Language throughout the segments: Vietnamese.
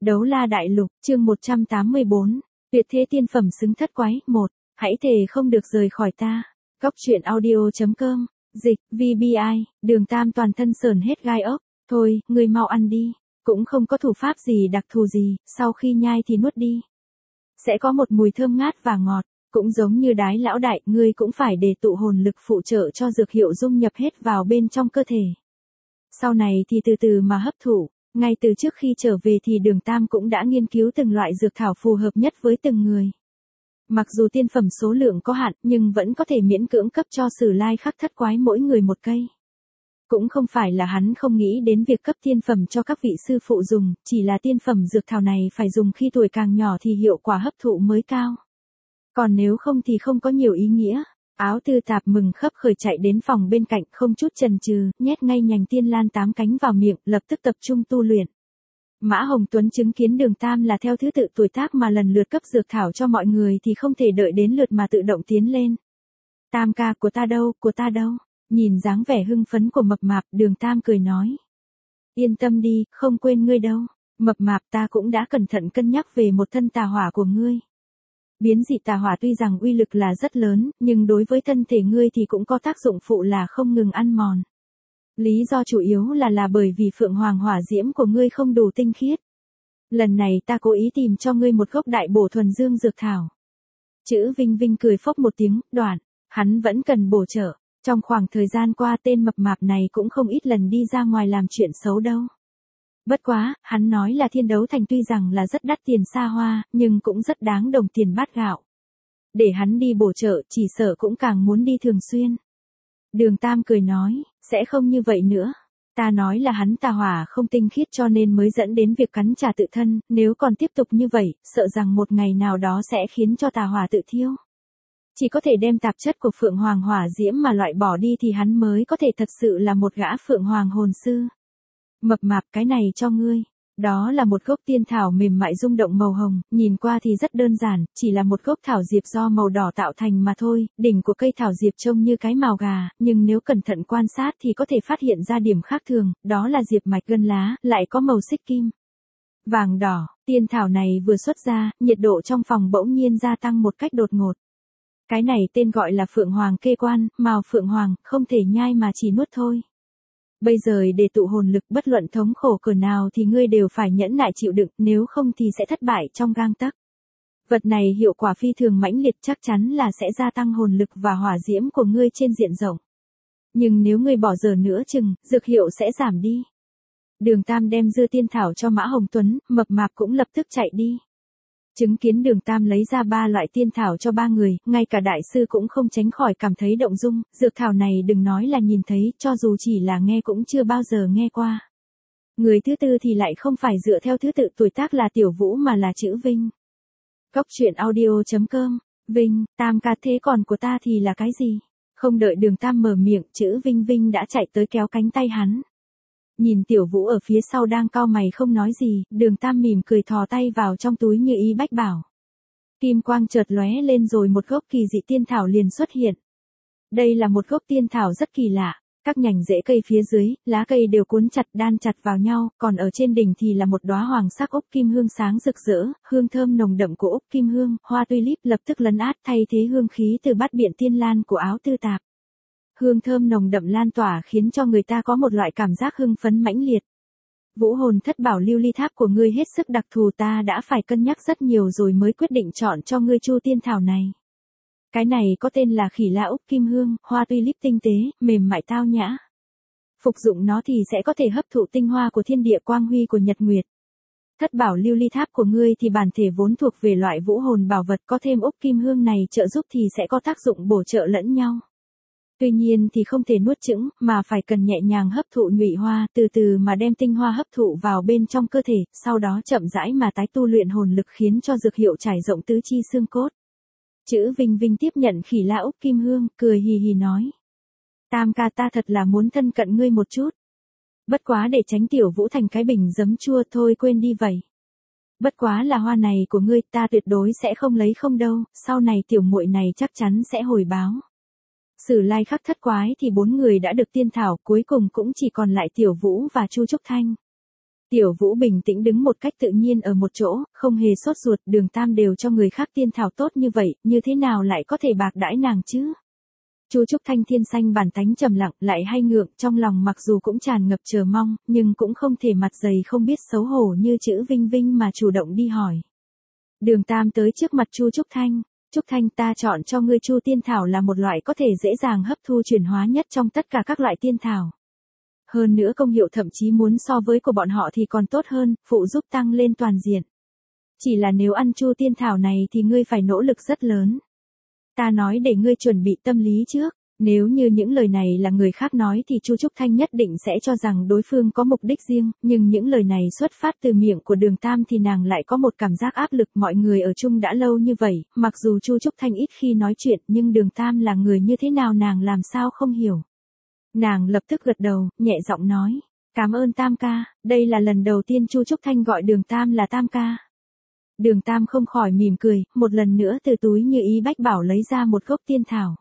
Đấu la đại lục, chương 184, tuyệt thế tiên phẩm xứng thất quái, 1, hãy thề không được rời khỏi ta. Góc truyện audio.com, dịch, VBI, Đường Tam toàn thân sờn hết gai ốc, thôi, ngươi mau ăn đi, cũng không có thủ pháp gì đặc thù gì, sau khi nhai thì nuốt đi. Sẽ có một mùi thơm ngát và ngọt, cũng giống như đái lão đại, ngươi cũng phải để tụ hồn lực phụ trợ cho dược hiệu dung nhập hết vào bên trong cơ thể. Sau này thì từ từ mà hấp thụ. Ngay từ trước khi trở về thì Đường Tam cũng đã nghiên cứu từng loại dược thảo phù hợp nhất với từng người. Mặc dù tiên phẩm số lượng có hạn nhưng vẫn có thể miễn cưỡng cấp cho Sử Lai Khắc Thất Quái mỗi người một cây. Cũng không phải là hắn không nghĩ đến việc cấp tiên phẩm cho các vị sư phụ dùng, chỉ là tiên phẩm dược thảo này phải dùng khi tuổi càng nhỏ thì hiệu quả hấp thụ mới cao. Còn nếu không thì không có nhiều ý nghĩa. Áo Tư Tạp mừng khấp khởi chạy đến phòng bên cạnh không chút chần chừ, nhét ngay nhành tiên lan 8 cánh vào miệng, lập tức tập trung tu luyện. Mã Hồng Tuấn chứng kiến Đường Tam là theo thứ tự tuổi tác mà lần lượt cấp dược thảo cho mọi người thì không thể đợi đến lượt mà tự động tiến lên. Tam ca, của ta đâu? Nhìn dáng vẻ hưng phấn của Mập Mạp, Đường Tam cười nói. Yên tâm đi, không quên ngươi đâu. Mập Mạp, ta cũng đã cẩn thận cân nhắc về một thân tà hỏa của ngươi. Biến dị tà hỏa tuy rằng uy lực là rất lớn, nhưng đối với thân thể ngươi thì cũng có tác dụng phụ là không ngừng ăn mòn. Lý do chủ yếu là bởi vì Phượng Hoàng hỏa diễm của ngươi không đủ tinh khiết. Lần này ta cố ý tìm cho ngươi một gốc đại bổ thuần dương dược thảo. Chữ Vinh Vinh cười phốc một tiếng, đoạn, hắn vẫn cần bổ trợ. Trong khoảng thời gian qua tên Mập Mạp này cũng không ít lần đi ra ngoài làm chuyện xấu đâu. Bất quá, hắn nói là Thiên Đấu Thành tuy rằng là rất đắt tiền xa hoa, nhưng cũng rất đáng đồng tiền bát gạo. Để hắn đi bổ trợ, chỉ sợ cũng càng muốn đi thường xuyên. Đường Tam cười nói, sẽ không như vậy nữa. Ta nói là hắn tà hỏa không tinh khiết cho nên mới dẫn đến việc cắn trả tự thân, nếu còn tiếp tục như vậy, sợ rằng một ngày nào đó sẽ khiến cho tà hỏa tự thiêu. Chỉ có thể đem tạp chất của Phượng Hoàng hỏa diễm mà loại bỏ đi thì hắn mới có thể thật sự là một gã Phượng Hoàng hồn sư. Mập Mạp, cái này cho ngươi. Đó là một gốc tiên thảo mềm mại rung động màu hồng, nhìn qua thì rất đơn giản, chỉ là một gốc thảo diệp do màu đỏ tạo thành mà thôi, đỉnh của cây thảo diệp trông như cái mào gà, nhưng nếu cẩn thận quan sát thì có thể phát hiện ra điểm khác thường, đó là diệp mạch gân lá, lại có màu xích kim. Vàng đỏ, tiên thảo này vừa xuất ra, nhiệt độ trong phòng bỗng nhiên gia tăng một cách đột ngột. Cái này tên gọi là Phượng Hoàng kê quan, mào Phượng Hoàng, không thể nhai mà chỉ nuốt thôi. Bây giờ để tụ hồn lực bất luận thống khổ cỡ nào thì ngươi đều phải nhẫn nại chịu đựng, nếu không thì sẽ thất bại trong gang tấc. Vật này hiệu quả phi thường mãnh liệt, chắc chắn là sẽ gia tăng hồn lực và hỏa diễm của ngươi trên diện rộng. Nhưng nếu ngươi bỏ giờ nữa chừng, dược hiệu sẽ giảm đi. Đường Tam đem dưa tiên thảo cho Mã Hồng Tuấn, Mập Mạp cũng lập tức chạy đi. Chứng kiến Đường Tam lấy ra 3 loại tiên thảo cho 3 người, ngay cả đại sư cũng không tránh khỏi cảm thấy động dung, dược thảo này đừng nói là nhìn thấy, cho dù chỉ là nghe cũng chưa bao giờ nghe qua. Người thứ tư thì lại không phải dựa theo thứ tự tuổi tác là Tiểu Vũ mà là chữ Vinh. Góc truyện audio.com, Vinh, Tam ca, thế còn của ta thì là cái gì? Không đợi Đường Tam mở miệng, chữ Vinh Vinh đã chạy tới kéo cánh tay hắn. Nhìn Tiểu Vũ ở phía sau đang cau mày không nói gì, Đường Tam mỉm cười thò tay vào trong túi như ý bách bảo. Kim quang chợt lóe lên rồi một gốc kỳ dị tiên thảo liền xuất hiện. Đây là một gốc tiên thảo rất kỳ lạ, các nhành rễ cây phía dưới, lá cây đều cuốn chặt đan chặt vào nhau, còn ở trên đỉnh thì là một đóa hoàng sắc úc kim hương sáng rực rỡ, hương thơm nồng đậm của úc kim hương, hoa tulip lập tức lấn át thay thế hương khí từ bát biện tiên lan của Áo Tư Tạp. Hương thơm nồng đậm lan tỏa khiến cho người ta có một loại cảm giác hưng phấn mãnh liệt. Vũ hồn thất bảo lưu ly tháp của ngươi hết sức đặc thù, ta đã phải cân nhắc rất nhiều rồi mới quyết định chọn cho ngươi chu tiên thảo này. Cái này có tên là khỉ la úc kim hương, hoa tulip tinh tế, mềm mại tao nhã. Phục dụng nó thì sẽ có thể hấp thụ tinh hoa của thiên địa quang huy của nhật nguyệt. Thất bảo lưu ly tháp của ngươi thì bản thể vốn thuộc về loại vũ hồn bảo vật, có thêm úc kim hương này trợ giúp thì sẽ có tác dụng bổ trợ lẫn nhau. Tuy nhiên thì không thể nuốt chửng, mà phải cần nhẹ nhàng hấp thụ nhụy hoa, từ từ mà đem tinh hoa hấp thụ vào bên trong cơ thể, sau đó chậm rãi mà tái tu luyện hồn lực khiến cho dược hiệu trải rộng tứ chi xương cốt. Chữ Vinh Vinh tiếp nhận khỉ la úc kim hương, cười hì hì nói. Tam ca, ta thật là muốn thân cận ngươi một chút. Bất quá để tránh Tiểu Vũ thành cái bình giấm chua thôi quên đi vậy. Bất quá là hoa này của ngươi, ta tuyệt đối sẽ không lấy không đâu, sau này tiểu muội này chắc chắn sẽ hồi báo. Sử Lai Khắc Thất Quái thì 4 người đã được tiên thảo, cuối cùng cũng chỉ còn lại Tiểu Vũ và Chu Trúc Thanh. Tiểu Vũ bình tĩnh đứng một cách tự nhiên ở một chỗ, không hề sốt ruột, Đường Tam đều cho người khác tiên thảo tốt như vậy, như thế nào lại có thể bạc đãi nàng chứ? Chu Trúc Thanh thiên xanh bản tánh trầm lặng, lại hay ngượng, trong lòng mặc dù cũng tràn ngập chờ mong, nhưng cũng không thể mặt dày không biết xấu hổ như chữ Vinh Vinh mà chủ động đi hỏi. Đường Tam tới trước mặt Chu Trúc Thanh, Trúc Thanh, ta chọn cho ngươi Chu tiên thảo là một loại có thể dễ dàng hấp thu chuyển hóa nhất trong tất cả các loại tiên thảo. Hơn nữa công hiệu thậm chí muốn so với của bọn họ thì còn tốt hơn, phụ giúp tăng lên toàn diện. Chỉ là nếu ăn Chu tiên thảo này thì ngươi phải nỗ lực rất lớn. Ta nói để ngươi chuẩn bị tâm lý trước, nếu như những lời này là người khác nói thì Chu Trúc Thanh nhất định sẽ cho rằng đối phương có mục đích riêng, nhưng những lời này xuất phát từ miệng của Đường Tam thì nàng lại có một cảm giác áp lực. Mọi người ở chung đã lâu như vậy, mặc dù Chu Trúc Thanh ít khi nói chuyện nhưng Đường Tam là người như thế nào nàng làm sao không hiểu. Nàng lập tức gật đầu, nhẹ giọng nói, cảm ơn Tam ca, đây là lần đầu tiên Chu Trúc Thanh gọi Đường Tam là Tam ca. Đường Tam không khỏi mỉm cười, một lần nữa từ túi như ý bách bảo lấy ra một gốc tiên thảo.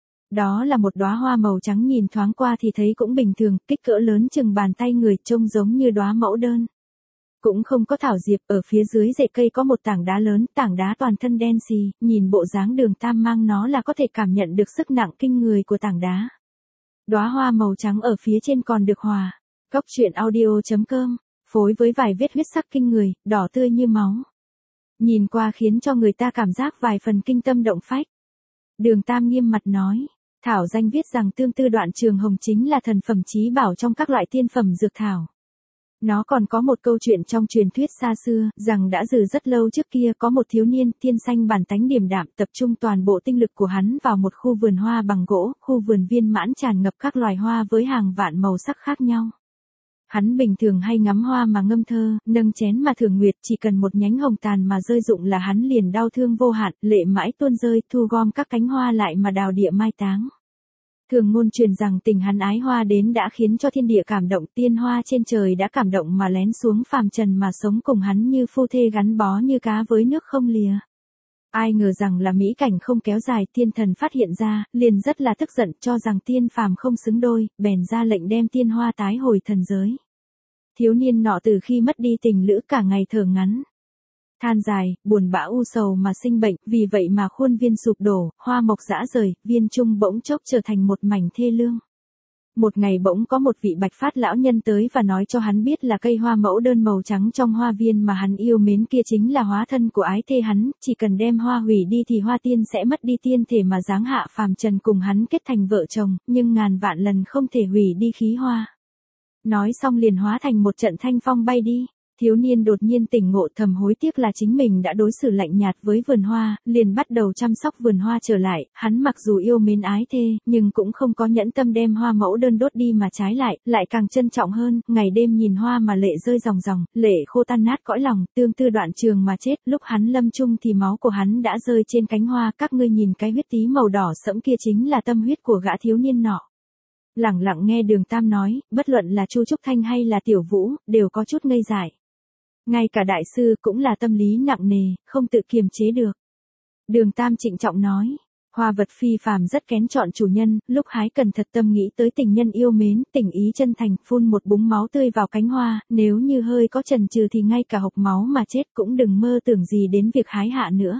Đó là một đóa hoa màu trắng, nhìn thoáng qua thì thấy cũng bình thường, kích cỡ lớn chừng bàn tay người, trông giống như đóa mẫu đơn. Cũng không có thảo diệp, ở phía dưới rễ cây có một tảng đá lớn, tảng đá toàn thân đen xì, nhìn bộ dáng Đường Tam mang nó là có thể cảm nhận được sức nặng kinh người của tảng đá. Đóa hoa màu trắng ở phía trên còn được hòa. Góc truyện audio.com, phối với vài vết huyết sắc kinh người, đỏ tươi như máu. Nhìn qua khiến cho người ta cảm giác vài phần kinh tâm động phách. Đường Tam nghiêm mặt nói, thảo danh viết rằng tương tư đoạn trường hồng chính là thần phẩm chí bảo trong các loại tiên phẩm dược thảo. Nó còn có một câu chuyện trong truyền thuyết xa xưa, rằng đã từ rất lâu trước kia có một thiếu niên, thiên xanh bản tánh điềm đạm, tập trung toàn bộ tinh lực của hắn vào một khu vườn hoa bằng gỗ, khu vườn viên mãn tràn ngập các loài hoa với hàng vạn màu sắc khác nhau. Hắn bình thường hay ngắm hoa mà ngâm thơ, nâng chén mà thưởng nguyệt, chỉ cần một nhánh hồng tàn mà rơi rụng là hắn liền đau thương vô hạn, lệ mãi tuôn rơi, thu gom các cánh hoa lại mà đào địa mai táng. Thường ngôn truyền rằng tình hắn ái hoa đến đã khiến cho thiên địa cảm động, tiên hoa trên trời đã cảm động mà lén xuống phàm trần mà sống cùng hắn như phu thê gắn bó như cá với nước không lìa. Ai ngờ rằng là mỹ cảnh không kéo dài, tiên thần phát hiện ra, liền rất là tức giận, cho rằng tiên phàm không xứng đôi, bèn ra lệnh đem tiên hoa tái hồi thần giới. Thiếu niên nọ từ khi mất đi tình lữ cả ngày thở ngắn, than dài, buồn bã u sầu mà sinh bệnh, vì vậy mà khuôn viên sụp đổ, hoa mộc rã rời, viên trung bỗng chốc trở thành một mảnh thê lương. Một ngày bỗng có một vị bạch phát lão nhân tới và nói cho hắn biết là cây hoa mẫu đơn màu trắng trong hoa viên mà hắn yêu mến kia chính là hóa thân của ái thê hắn, chỉ cần đem hoa hủy đi thì hoa tiên sẽ mất đi tiên thể mà giáng hạ phàm trần cùng hắn kết thành vợ chồng, nhưng ngàn vạn lần không thể hủy đi khí hoa. Nói xong liền hóa thành một trận thanh phong bay đi. Thiếu niên đột nhiên tỉnh ngộ, thầm hối tiếc là chính mình đã đối xử lạnh nhạt với vườn hoa, liền bắt đầu chăm sóc vườn hoa trở lại. Hắn mặc dù yêu mến ái thê, nhưng cũng không có nhẫn tâm đem hoa mẫu đơn đốt đi mà trái lại càng trân trọng hơn, ngày đêm nhìn hoa mà lệ rơi ròng ròng, lệ khô tan nát cõi lòng, tương tư đoạn trường mà chết. Lúc hắn lâm chung thì máu của hắn đã rơi trên cánh hoa, các ngươi nhìn cái huyết tí màu đỏ sẫm kia chính là tâm huyết của gã thiếu niên nọ. Lẳng lặng nghe Đường Tam nói, bất luận là Chu Trúc Thanh hay là Tiểu Vũ, đều có chút ngây dại. Ngay cả đại sư cũng là tâm lý nặng nề, không tự kiềm chế được. Đường Tam trịnh trọng nói, hoa vật phi phàm rất kén chọn chủ nhân, lúc hái cần thật tâm nghĩ tới tình nhân yêu mến, tình ý chân thành, phun một búng máu tươi vào cánh hoa, nếu như hơi có chần chừ thì ngay cả hộc máu mà chết cũng đừng mơ tưởng gì đến việc hái hạ nữa.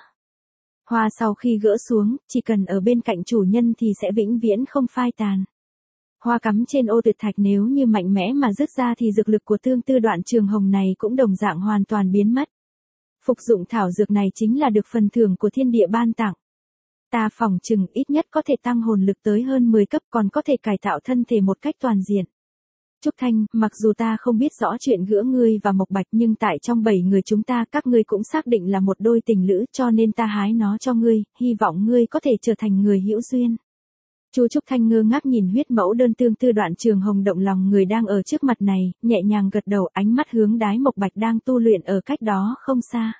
Hoa sau khi gỡ xuống, chỉ cần ở bên cạnh chủ nhân thì sẽ vĩnh viễn không phai tàn. Hoa cắm trên ô tuyệt thạch nếu như mạnh mẽ mà rứt ra thì dược lực của tương tư đoạn trường hồng này cũng đồng dạng hoàn toàn biến mất. Phục dụng thảo dược này chính là được phần thưởng của thiên địa ban tặng. Ta phỏng chừng ít nhất có thể tăng hồn lực tới hơn 10 cấp, còn có thể cải tạo thân thể một cách toàn diện. Trúc Thanh, mặc dù ta không biết rõ chuyện giữa ngươi và Mộc Bạch nhưng tại trong 7 người chúng ta các ngươi cũng xác định là một đôi tình lữ, cho nên ta hái nó cho ngươi, hy vọng ngươi có thể trở thành người hữu duyên. Chu Trúc Thanh ngơ ngác nhìn huyết mẫu đơn tương tư đoạn trường hồng, động lòng người đang ở trước mặt này, nhẹ nhàng gật đầu, ánh mắt hướng đái Mộc Bạch đang tu luyện ở cách đó không xa.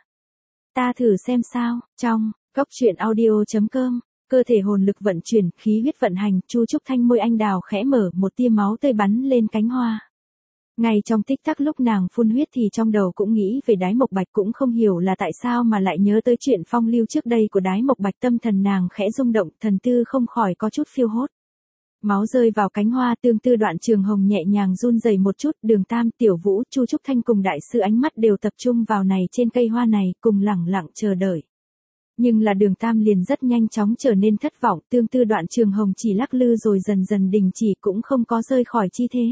Ta thử xem sao. Trong góc truyện audio.com, cơ thể hồn lực vận chuyển, khí huyết vận hành, Chu Trúc Thanh môi anh đào khẽ mở, một tia máu tươi bắn lên cánh hoa. Ngay trong tích tắc lúc nàng phun huyết thì trong đầu cũng nghĩ về đái Mộc Bạch, cũng không hiểu là tại sao mà lại nhớ tới chuyện phong lưu trước đây của đái Mộc Bạch, tâm thần nàng khẽ rung động, thần tư không khỏi có chút phiêu hốt. Máu rơi vào cánh hoa, Tương Tư Đoạn Trường Hồng nhẹ nhàng run rẩy một chút, Đường Tam, Tiểu Vũ, Chu Trúc Thanh cùng đại sư ánh mắt đều tập trung vào này trên cây hoa này, cùng lẳng lặng chờ đợi. Nhưng là Đường Tam liền rất nhanh chóng trở nên thất vọng, Tương Tư Đoạn Trường Hồng chỉ lắc lư rồi dần dần đình chỉ, cũng không có rơi khỏi chi thế.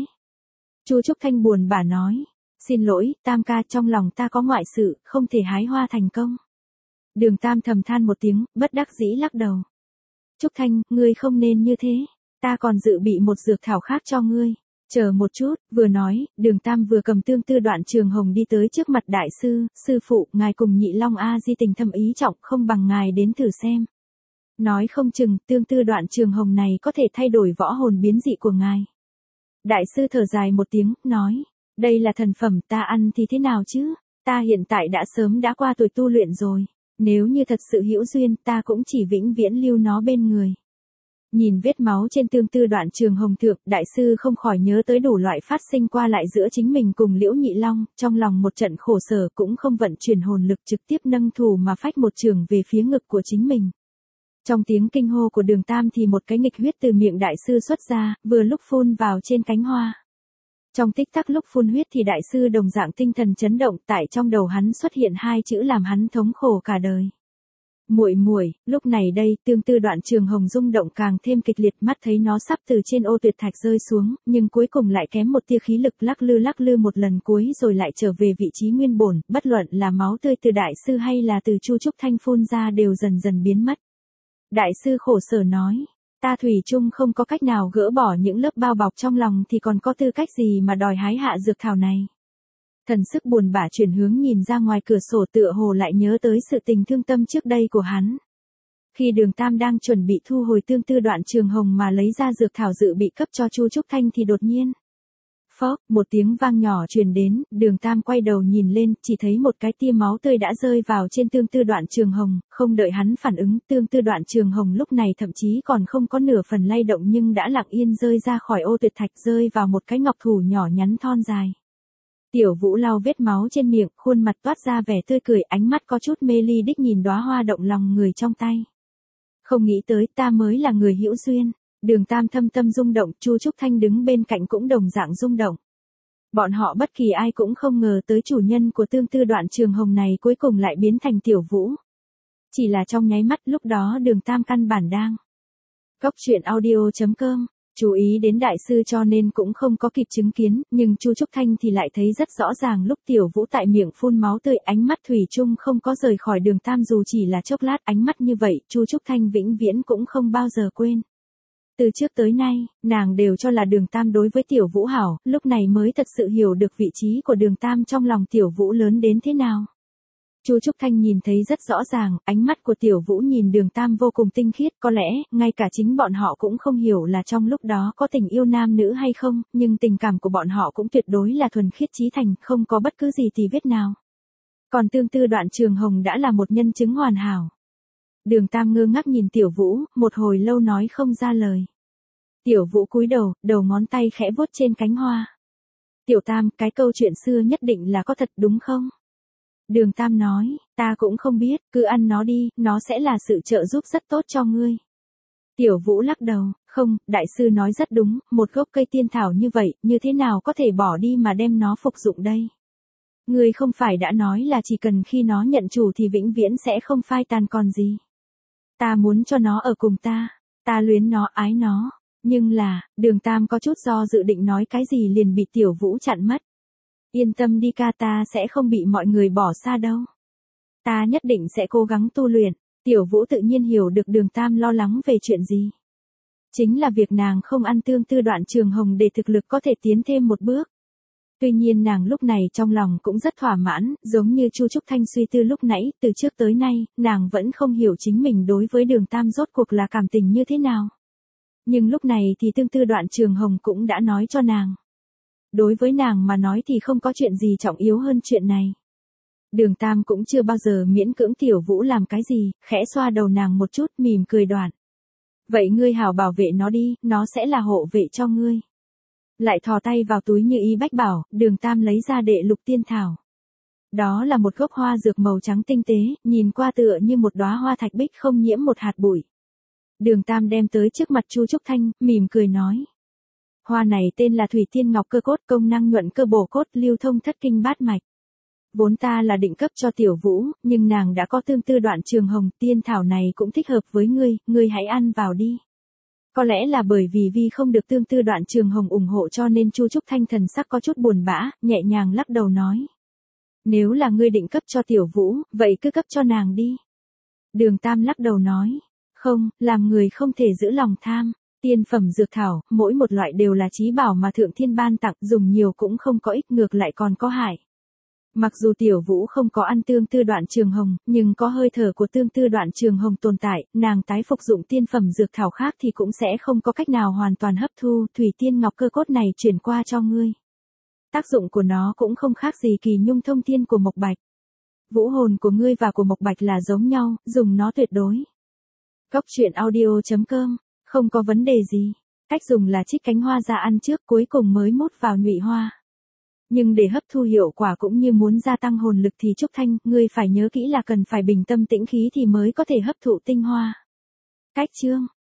Chu Trúc Thanh buồn bã nói, xin lỗi, Tam ca, trong lòng ta có ngoại sự, không thể hái hoa thành công. Đường Tam thầm than một tiếng, bất đắc dĩ lắc đầu. Trúc Thanh, ngươi không nên như thế, ta còn dự bị một dược thảo khác cho ngươi. Chờ một chút, vừa nói, Đường Tam vừa cầm Tương Tư Đoạn Trường Hồng đi tới trước mặt đại sư, sư phụ, ngài cùng Nhị Long A Di tình thâm ý trọng, không bằng ngài đến thử xem. Nói không chừng, Tương Tư Đoạn Trường Hồng này có thể thay đổi võ hồn biến dị của ngài. Đại sư thở dài một tiếng, nói, đây là thần phẩm, ta ăn thì thế nào chứ, ta hiện tại đã sớm đã qua tuổi tu luyện rồi, nếu như thật sự hữu duyên, ta cũng chỉ vĩnh viễn lưu nó bên người. Nhìn vết máu trên Tương Tư Đoạn Trường Hồng thượng, đại sư không khỏi nhớ tới đủ loại phát sinh qua lại giữa chính mình cùng Liễu Nhị Long, trong lòng một trận khổ sở, cũng không vận chuyển hồn lực trực tiếp nâng thủ mà phách một trường về phía ngực của chính mình. Trong tiếng kinh hô của Đường Tam thì một cái nghịch huyết từ miệng đại sư xuất ra, vừa lúc phun vào trên cánh hoa. Trong tích tắc lúc phun huyết thì đại sư đồng dạng tinh thần chấn động, tại trong đầu hắn xuất hiện hai chữ làm hắn thống khổ cả đời. Muội muội. Lúc này đây, Tương Tư Đoạn Trường Hồng rung động càng thêm kịch liệt, mắt thấy nó sắp từ trên ô tuyệt thạch rơi xuống, nhưng cuối cùng lại kém một tia khí lực, lắc lư một lần cuối rồi lại trở về vị trí nguyên bổn, bất luận là máu tươi từ đại sư hay là từ Chu Trúc Thanh phun ra đều dần dần biến mất. Đại sư khổ sở nói, ta thủy chung không có cách nào gỡ bỏ những lớp bao bọc trong lòng thì còn có tư cách gì mà đòi hái hạ dược thảo này. Thần sức buồn bã chuyển hướng nhìn ra ngoài cửa sổ, tựa hồ lại nhớ tới sự tình thương tâm trước đây của hắn. Khi Đường Tam đang chuẩn bị thu hồi Tương Tư Đoạn Trường Hồng mà lấy ra dược thảo dự bị cấp cho Chu Trúc Thanh thì đột nhiên, phốc, một tiếng vang nhỏ truyền đến, Đường Tam quay đầu nhìn lên, chỉ thấy một cái tia máu tươi đã rơi vào trên Tương Tư Đoạn Trường Hồng, không đợi hắn phản ứng, Tương Tư Đoạn Trường Hồng lúc này thậm chí còn không có nửa phần lay động nhưng đã lặng yên rơi ra khỏi ô tuyệt thạch, rơi vào một cái ngọc thủ nhỏ nhắn thon dài. Tiểu Vũ lau vết máu trên miệng, khuôn mặt toát ra vẻ tươi cười, ánh mắt có chút mê ly đích nhìn đóa hoa động lòng người trong tay. Không nghĩ tới ta mới là người hữu duyên. Đường Tam thâm tâm rung động, Chu Trúc Thanh đứng bên cạnh cũng đồng dạng rung động. Bọn họ bất kỳ ai cũng không ngờ tới chủ nhân của Tương Tư Đoạn Trường Hồng này cuối cùng lại biến thành Tiểu Vũ. Chỉ là trong nháy mắt, lúc đó Đường Tam căn bản đang Cốc truyện audio.com chú ý đến đại sư cho nên cũng không có kịp chứng kiến, nhưng Chu Trúc Thanh thì lại thấy rất rõ ràng lúc Tiểu Vũ tại miệng phun máu tươi, ánh mắt thủy chung không có rời khỏi Đường Tam dù chỉ là chốc lát, ánh mắt như vậy, Chu Trúc Thanh vĩnh viễn cũng không bao giờ quên. Từ trước tới nay, nàng đều cho là Đường Tam đối với Tiểu Vũ hảo, lúc này mới thật sự hiểu được vị trí của Đường Tam trong lòng Tiểu Vũ lớn đến thế nào. Chu Trúc Thanh nhìn thấy rất rõ ràng, ánh mắt của Tiểu Vũ nhìn Đường Tam vô cùng tinh khiết, có lẽ, ngay cả chính bọn họ cũng không hiểu là trong lúc đó có tình yêu nam nữ hay không, nhưng tình cảm của bọn họ cũng tuyệt đối là thuần khiết chí thành, không có bất cứ gì tì vết nào. Còn Tương Tư Đoạn Trường Hồng đã là một nhân chứng hoàn hảo. Đường Tam ngơ ngác nhìn Tiểu Vũ, một hồi lâu nói không ra lời. Tiểu Vũ cúi đầu, đầu ngón tay khẽ vuốt trên cánh hoa. Tiểu Tam, cái câu chuyện xưa nhất định là có thật đúng không? Đường Tam nói, ta cũng không biết, cứ ăn nó đi, nó sẽ là sự trợ giúp rất tốt cho ngươi. Tiểu Vũ lắc đầu, không, đại sư nói rất đúng, một gốc cây tiên thảo như vậy, như thế nào có thể bỏ đi mà đem nó phục dụng đây? Ngươi không phải đã nói là chỉ cần khi nó nhận chủ thì vĩnh viễn sẽ không phai tàn còn gì. Ta muốn cho nó ở cùng ta luyến nó, ái nó. Nhưng là, Đường Tam có chút do dự định nói cái gì liền bị Tiểu Vũ chặn mất. Yên tâm đi ca, ta sẽ không bị mọi người bỏ xa đâu. Ta nhất định sẽ cố gắng tu luyện. Tiểu Vũ tự nhiên hiểu được Đường Tam lo lắng về chuyện gì. Chính là việc nàng không ăn Tương Tư Đoạn Trường Hồng để thực lực có thể tiến thêm một bước. Tuy nhiên nàng lúc này trong lòng cũng rất thỏa mãn, giống như Chu Trúc Thanh suy tư lúc nãy, từ trước tới nay, nàng vẫn không hiểu chính mình đối với Đường Tam rốt cuộc là cảm tình như thế nào. Nhưng lúc này thì Tương Tư Đoạn Trường Hồng cũng đã nói cho nàng. Đối với nàng mà nói thì không có chuyện gì trọng yếu hơn chuyện này. Đường Tam cũng chưa bao giờ miễn cưỡng Tiểu Vũ làm cái gì, khẽ xoa đầu nàng một chút, mỉm cười đoạn. Vậy ngươi hảo bảo vệ nó đi, nó sẽ là hộ vệ cho ngươi. Lại thò tay vào túi như ý bách bảo, Đường Tam lấy ra đệ lục tiên thảo. Đó là một gốc hoa dược màu trắng tinh tế, nhìn qua tựa như một đóa hoa thạch bích không nhiễm một hạt bụi. Đường Tam đem tới trước mặt Chu Trúc Thanh, mỉm cười nói. Hoa này tên là Thủy Tiên Ngọc Cơ Cốt, công năng nhuận cơ bổ cốt, lưu thông thất kinh bát mạch. Vốn ta là định cấp cho Tiểu Vũ, nhưng nàng đã có tương tư đoạn trường hồng, tiên thảo này cũng thích hợp với ngươi hãy ăn vào đi. Có lẽ là bởi vì Vi không được tương tư đoạn trường hồng ủng hộ cho nên Chu Trúc Thanh thần sắc có chút buồn bã, nhẹ nhàng lắc đầu nói. Nếu là ngươi định cấp cho Tiểu Vũ, vậy cứ cấp cho nàng đi. Đường Tam lắc đầu nói. Không, làm người không thể giữ lòng tham. Tiên phẩm dược thảo, mỗi một loại đều là chí bảo mà Thượng Thiên ban tặng, dùng nhiều cũng không có ích, ngược lại còn có hại. Mặc dù Tiểu Vũ không có ăn tương tư đoạn trường hồng, nhưng có hơi thở của tương tư đoạn trường hồng tồn tại, nàng tái phục dụng tiên phẩm dược thảo khác thì cũng sẽ không có cách nào hoàn toàn hấp thu, Thủy Tiên Ngọc Cơ Cốt này chuyển qua cho ngươi. Tác dụng của nó cũng không khác gì kỳ nhung thông thiên của Mộc Bạch. Vũ hồn của ngươi và của Mộc Bạch là giống nhau, dùng nó tuyệt đối. Goctruyện.audio.com, không có vấn đề gì. Cách dùng là trích cánh hoa ra ăn trước, cuối cùng mới mốt vào nhụy hoa. Nhưng để hấp thu hiệu quả cũng như muốn gia tăng hồn lực thì Trúc Thanh, ngươi phải nhớ kỹ là cần phải bình tâm tĩnh khí thì mới có thể hấp thụ tinh hoa. Cách chương